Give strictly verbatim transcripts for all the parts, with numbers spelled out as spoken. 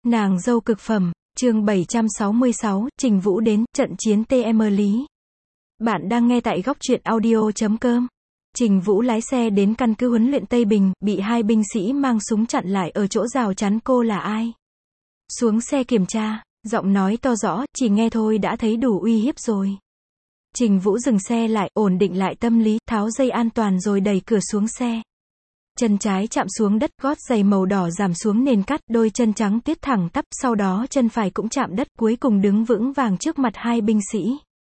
Nàng dâu cực phẩm, chương bảy trăm sáu mươi sáu, Trình Vũ đến, trận chiến tê em Lý. Bạn đang nghe tại góc truyện audio chấm com. Trình Vũ lái xe đến căn cứ huấn luyện Tây Bình, bị hai binh sĩ mang súng chặn lại ở chỗ rào chắn. Cô là ai? Xuống xe kiểm tra, giọng nói to rõ, chỉ nghe thôi đã thấy đủ uy hiếp rồi. Trình Vũ dừng xe lại, ổn định lại tâm lý, tháo dây an toàn rồi đẩy cửa xuống xe. Chân trái chạm xuống đất, gót giày màu đỏ giảm xuống nền cát, đôi chân trắng tuyết thẳng tắp, sau đó chân phải cũng chạm đất, cuối cùng đứng vững vàng trước mặt hai binh sĩ.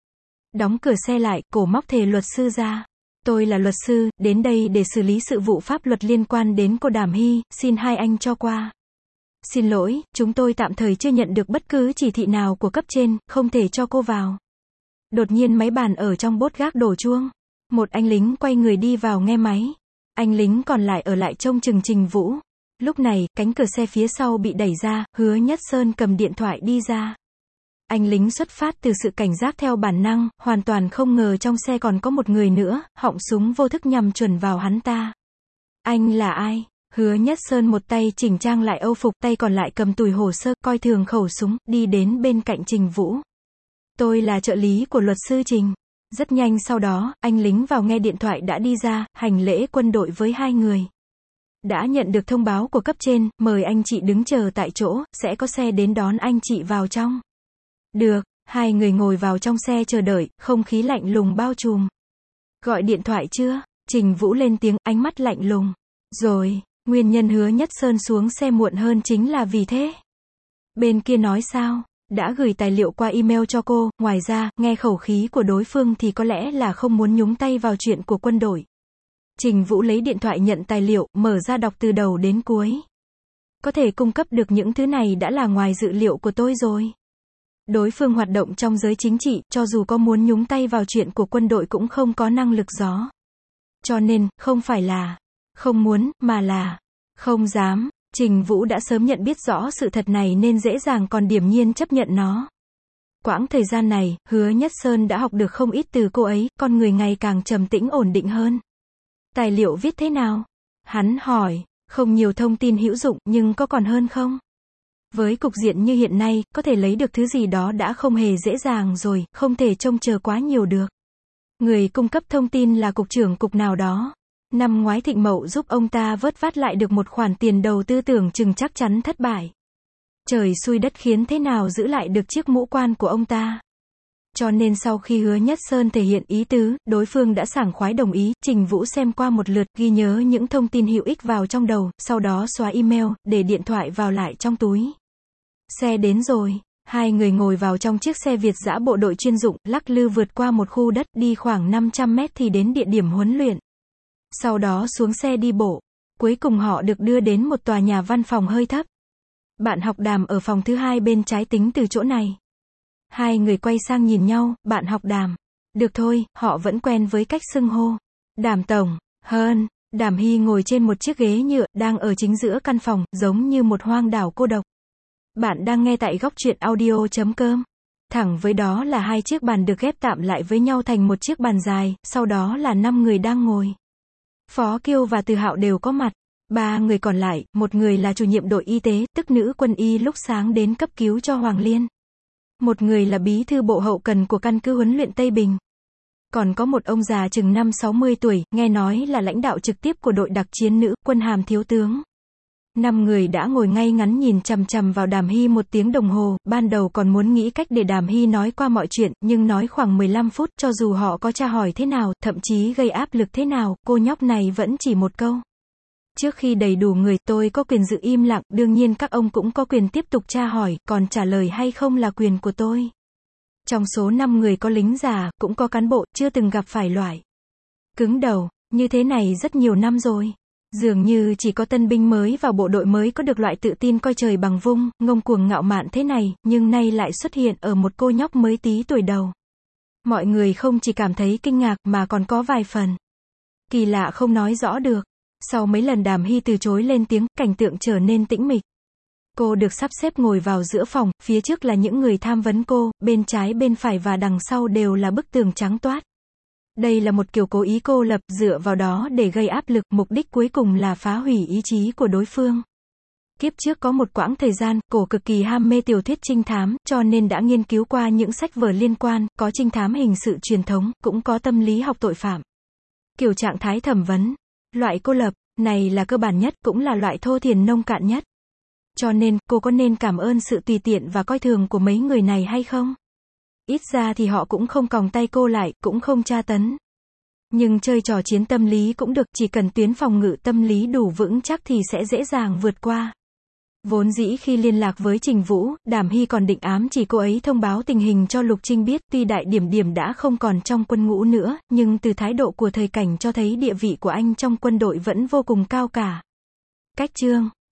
Đóng cửa xe lại, cổ móc thề luật sư ra. Tôi là luật sư, đến đây để xử lý sự vụ pháp luật liên quan đến cô Đàm Hy, xin hai anh cho qua. Xin lỗi, chúng tôi tạm thời chưa nhận được bất cứ chỉ thị nào của cấp trên, không thể cho cô vào. Đột nhiên máy bàn ở trong bốt gác đổ chuông. Một anh lính quay người đi vào nghe máy. Anh lính còn lại ở lại trông chừng Trình Vũ. Lúc này, cánh cửa xe phía sau bị đẩy ra, Hứa Nhất Sơn cầm điện thoại đi ra. Anh lính xuất phát từ sự cảnh giác theo bản năng, hoàn toàn không ngờ trong xe còn có một người nữa, họng súng vô thức nhằm chuẩn vào hắn ta. Anh là ai? Hứa Nhất Sơn một tay chỉnh trang lại âu phục, tay còn lại cầm tủi hồ sơ, coi thường khẩu súng, đi đến bên cạnh Trình Vũ. Tôi là trợ lý của luật sư Trình. Rất nhanh sau đó, anh lính vào nghe điện thoại đã đi ra, hành lễ quân đội với hai người. Đã nhận được thông báo của cấp trên, mời anh chị đứng chờ tại chỗ, sẽ có xe đến đón anh chị vào trong. Được, hai người ngồi vào trong xe chờ đợi, không khí lạnh lùng bao trùm. Gọi điện thoại chưa? Trình Vũ lên tiếng, ánh mắt lạnh lùng. Rồi, nguyên nhân Hứa Nhất Sơn xuống xe muộn hơn chính là vì thế. Bên kia nói sao? Đã gửi tài liệu qua email cho cô, ngoài ra, nghe khẩu khí của đối phương thì có lẽ là không muốn nhúng tay vào chuyện của quân đội. Trình Vũ lấy điện thoại nhận tài liệu, mở ra đọc từ đầu đến cuối. Có thể cung cấp được những thứ này đã là ngoài dự liệu của tôi rồi. Đối phương hoạt động trong giới chính trị, cho dù có muốn nhúng tay vào chuyện của quân đội cũng không có năng lực gió. Cho nên, không phải là không muốn, mà là không dám. Trình Vũ đã sớm nhận biết rõ sự thật này nên dễ dàng còn điềm nhiên chấp nhận nó. Quãng thời gian này, Hứa Nhất Sơn đã học được không ít từ cô ấy, con người ngày càng trầm tĩnh ổn định hơn. Tài liệu viết thế nào? Hắn hỏi, không nhiều thông tin hữu dụng, nhưng có còn hơn không? Với cục diện như hiện nay, có thể lấy được thứ gì đó đã không hề dễ dàng rồi, không thể trông chờ quá nhiều được. Người cung cấp thông tin là cục trưởng cục nào đó. Năm ngoái Thịnh Mậu giúp ông ta vớt vát lại được một khoản tiền đầu tư tưởng chừng chắc chắn thất bại. Trời xui đất khiến thế nào giữ lại được chiếc mũ quan của ông ta. Cho nên sau khi Hứa Nhất Sơn thể hiện ý tứ, đối phương đã sảng khoái đồng ý. Trình Vũ xem qua một lượt, ghi nhớ những thông tin hữu ích vào trong đầu, sau đó xóa email, để điện thoại vào lại trong túi. Xe đến rồi. Hai người ngồi vào trong chiếc xe Việt dã bộ đội chuyên dụng, lắc lư vượt qua một khu đất, đi khoảng năm trăm mét thì đến địa điểm huấn luyện. Sau đó xuống xe đi bộ. Cuối cùng họ được đưa đến một tòa nhà văn phòng hơi thấp. Bạn học Đàm ở phòng thứ hai bên trái tính từ chỗ này. Hai người quay sang nhìn nhau, bạn học Đàm. Được thôi, họ vẫn quen với cách xưng hô. Đàm tổng, hơn. Đàm Hy ngồi trên một chiếc ghế nhựa, đang ở chính giữa căn phòng, giống như một hoang đảo cô độc. Bạn đang nghe tại góc truyện audio chấm com. Thẳng với đó là hai chiếc bàn được ghép tạm lại với nhau thành một chiếc bàn dài, sau đó là năm người đang ngồi. Phó Kiêu và Từ Hạo đều có mặt. Ba người còn lại, một người là chủ nhiệm đội y tế, tức nữ quân y lúc sáng đến cấp cứu cho Hoàng Liên. Một người là bí thư bộ hậu cần của căn cứ huấn luyện Tây Bình. Còn có một ông già chừng năm sáu mươi tuổi, nghe nói là lãnh đạo trực tiếp của đội đặc chiến nữ, quân hàm thiếu tướng. Năm người đã ngồi ngay ngắn nhìn chằm chằm vào Đàm Hy một tiếng đồng hồ, ban đầu còn muốn nghĩ cách để Đàm Hy nói qua mọi chuyện, nhưng nói khoảng mười lăm phút, cho dù họ có tra hỏi thế nào, thậm chí gây áp lực thế nào, cô nhóc này vẫn chỉ một câu. Trước khi đầy đủ người, tôi có quyền giữ im lặng, đương nhiên các ông cũng có quyền tiếp tục tra hỏi, còn trả lời hay không là quyền của tôi. Trong số năm người có lính già, cũng có cán bộ, chưa từng gặp phải loại cứng đầu như thế này rất nhiều năm rồi. Dường như chỉ có tân binh mới vào bộ đội mới có được loại tự tin coi trời bằng vung, ngông cuồng ngạo mạn thế này, nhưng nay lại xuất hiện ở một cô nhóc mới tí tuổi đầu. Mọi người không chỉ cảm thấy kinh ngạc mà còn có vài phần kỳ lạ không nói rõ được. Sau mấy lần Đàm Hy từ chối lên tiếng, cảnh tượng trở nên tĩnh mịch. Cô được sắp xếp ngồi vào giữa phòng, phía trước là những người tham vấn cô, bên trái bên phải và đằng sau đều là bức tường trắng toát. Đây là một kiểu cố ý cô lập, dựa vào đó để gây áp lực, mục đích cuối cùng là phá hủy ý chí của đối phương. Kiếp trước có một quãng thời gian, cổ cực kỳ ham mê tiểu thuyết trinh thám, cho nên đã nghiên cứu qua những sách vở liên quan, có trinh thám hình sự truyền thống, cũng có tâm lý học tội phạm. Kiểu trạng thái thẩm vấn, loại cô lập, này là cơ bản nhất, cũng là loại thô thiển nông cạn nhất. Cho nên, cô có nên cảm ơn sự tùy tiện và coi thường của mấy người này hay không? Ít ra thì họ cũng không còng tay cô lại, cũng không tra tấn. Nhưng chơi trò chiến tâm lý cũng được, chỉ cần tuyến phòng ngự tâm lý đủ vững chắc thì sẽ dễ dàng vượt qua. Vốn dĩ khi liên lạc với Trình Vũ, Đàm Hy còn định ám chỉ cô ấy thông báo tình hình cho Lục Trinh biết, tuy Đại Điểm Điểm đã không còn trong quân ngũ nữa, nhưng từ thái độ của thời cảnh cho thấy địa vị của anh trong quân đội vẫn vô cùng cao cả. Cách chương